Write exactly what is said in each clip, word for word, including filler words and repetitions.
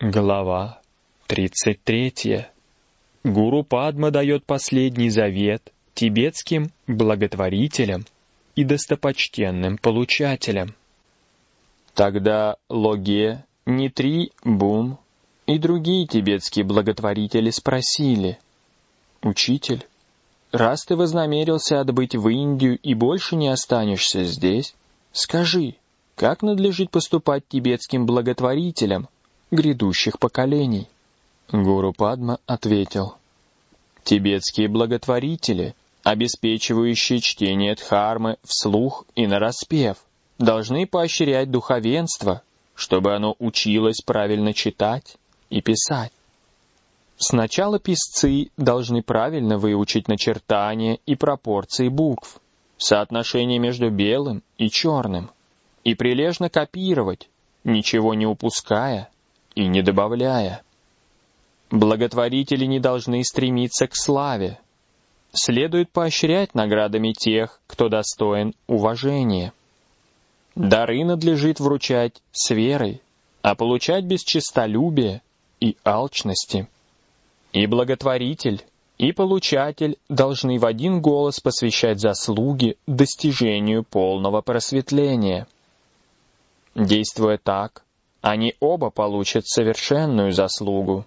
Глава тридцать третья. Гуру Падма дает последний завет тибетским благотворителям и достопочтенным получателям. Тогда Логе, Нитри, Бум и другие тибетские благотворители спросили: «Учитель, раз ты вознамерился отбыть в Индию и больше не останешься здесь, скажи, как надлежит поступать тибетским благотворителям грядущих поколений?» Гуру Падма ответил: «Тибетские благотворители, обеспечивающие чтение дхармы вслух и нараспев, должны поощрять духовенство, чтобы оно училось правильно читать и писать. Сначала писцы должны правильно выучить начертания и пропорции букв, соотношение между белым и черным, и прилежно копировать, ничего не упуская и не добавляя. Благотворители не должны стремиться к славе. Следует поощрять наградами тех, кто достоин уважения. Дары надлежит вручать с верой, а получать без честолюбия и алчности. И благотворитель, и получатель должны в один голос посвящать заслуги достижению полного просветления. Действуя так, они оба получат совершенную заслугу.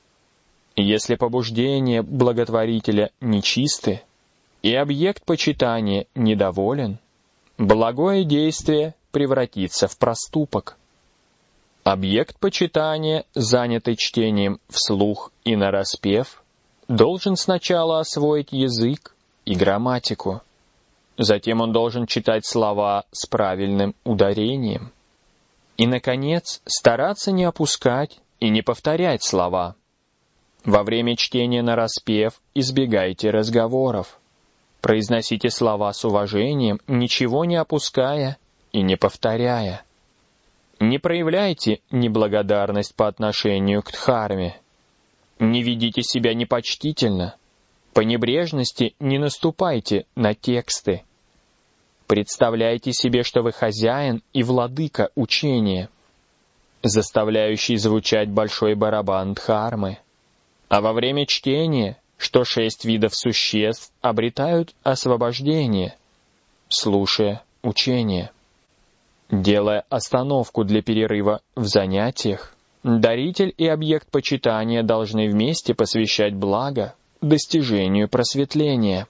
Если побуждения благотворителя нечисты, и объект почитания недоволен, благое действие превратится в проступок. Объект почитания, занятый чтением вслух и нараспев, должен сначала освоить язык и грамматику. Затем он должен читать слова с правильным ударением. И, наконец, стараться не опускать и не повторять слова. Во время чтения нараспев избегайте разговоров. Произносите слова с уважением, ничего не опуская и не повторяя. Не проявляйте неблагодарность по отношению к дхарме. Не ведите себя непочтительно. По небрежности не наступайте на тексты. Представляйте себе, что вы хозяин и владыка учения, заставляющий звучать большой барабан дхармы. А во время чтения, что шесть видов существ обретают освобождение, слушая учение. Делая остановку для перерыва в занятиях, даритель и объект почитания должны вместе посвящать благо достижению просветления.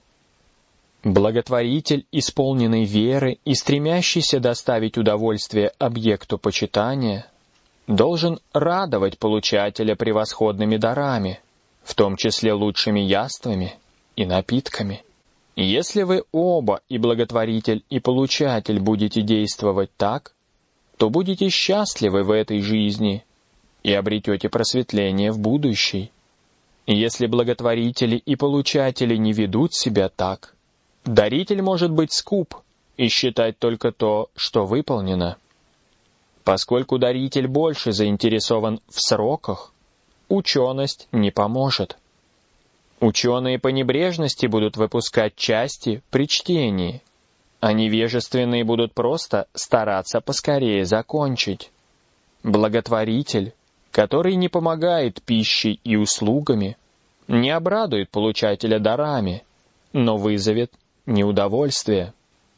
Благотворитель, исполненный веры и стремящийся доставить удовольствие объекту почитания, должен радовать получателя превосходными дарами, в том числе лучшими яствами и напитками. Если вы оба, и благотворитель, и получатель, будете действовать так, то будете счастливы в этой жизни и обретете просветление в будущей. Если благотворители и получатели не ведут себя так, даритель может быть скуп и считать только то, что выполнено. Поскольку даритель больше заинтересован в сроках, ученость не поможет. Ученые по небрежности будут выпускать части при чтении, а невежественные будут просто стараться поскорее закончить. Благотворитель, который не помогает пищей и услугами, не обрадует получателя дарами, но вызовет неудовольствие.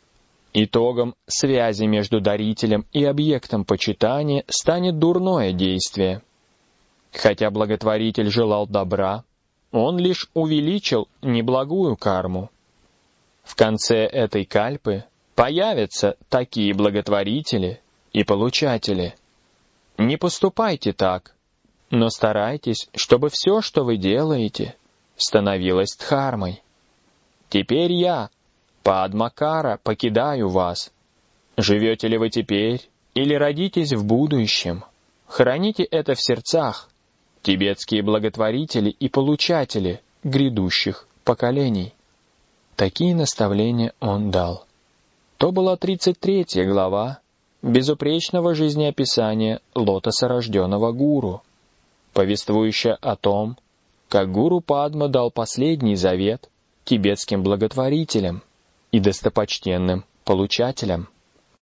Итогом связи между дарителем и объектом почитания станет дурное действие. Хотя благотворитель желал добра, он лишь увеличил неблагую карму. В конце этой кальпы появятся такие благотворители и получатели. Не поступайте так, но старайтесь, чтобы все, что вы делаете, становилось дхармой. Теперь я, Падмакара, покидаю вас. Живете ли вы теперь или родитесь в будущем? Храните это в сердцах, тибетские благотворители и получатели грядущих поколений. Такие наставления он дал. То была тридцать третья глава безупречного жизнеописания лотосорожденного гуру, повествующая о том, как гуру Падма дал последний завет тибетским благотворителям и достопочтенным получателям.